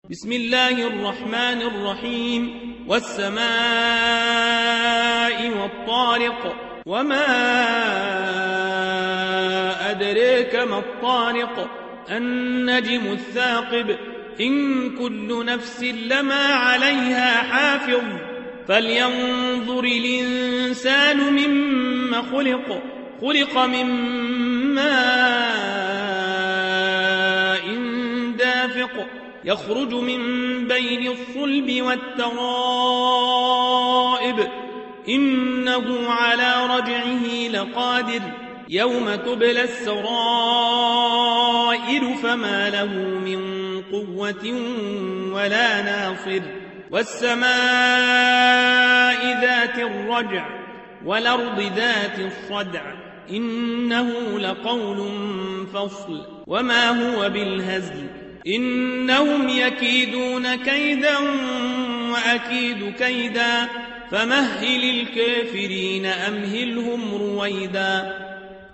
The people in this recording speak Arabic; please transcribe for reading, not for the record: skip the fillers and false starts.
بسم الله الرحمن الرحيم والسماء والطارق وما أدريك ما الطارق النجم الثاقب إن كل نفس لما عليها حافظ فلينظر الإنسان مما خلق من ماء دافق يخرج من بين الصلب والترائب إنه على رجعه لقادر يوم تبلى السرائر فما له من قوة ولا ناصر والسماء ذات الرجع والأرض ذات الصدع إنه لقول فصل وما هو بالهزل إنهم يكيدون كيدا وأكيد كيدا فمهل الكافرين أمهلهم رويدا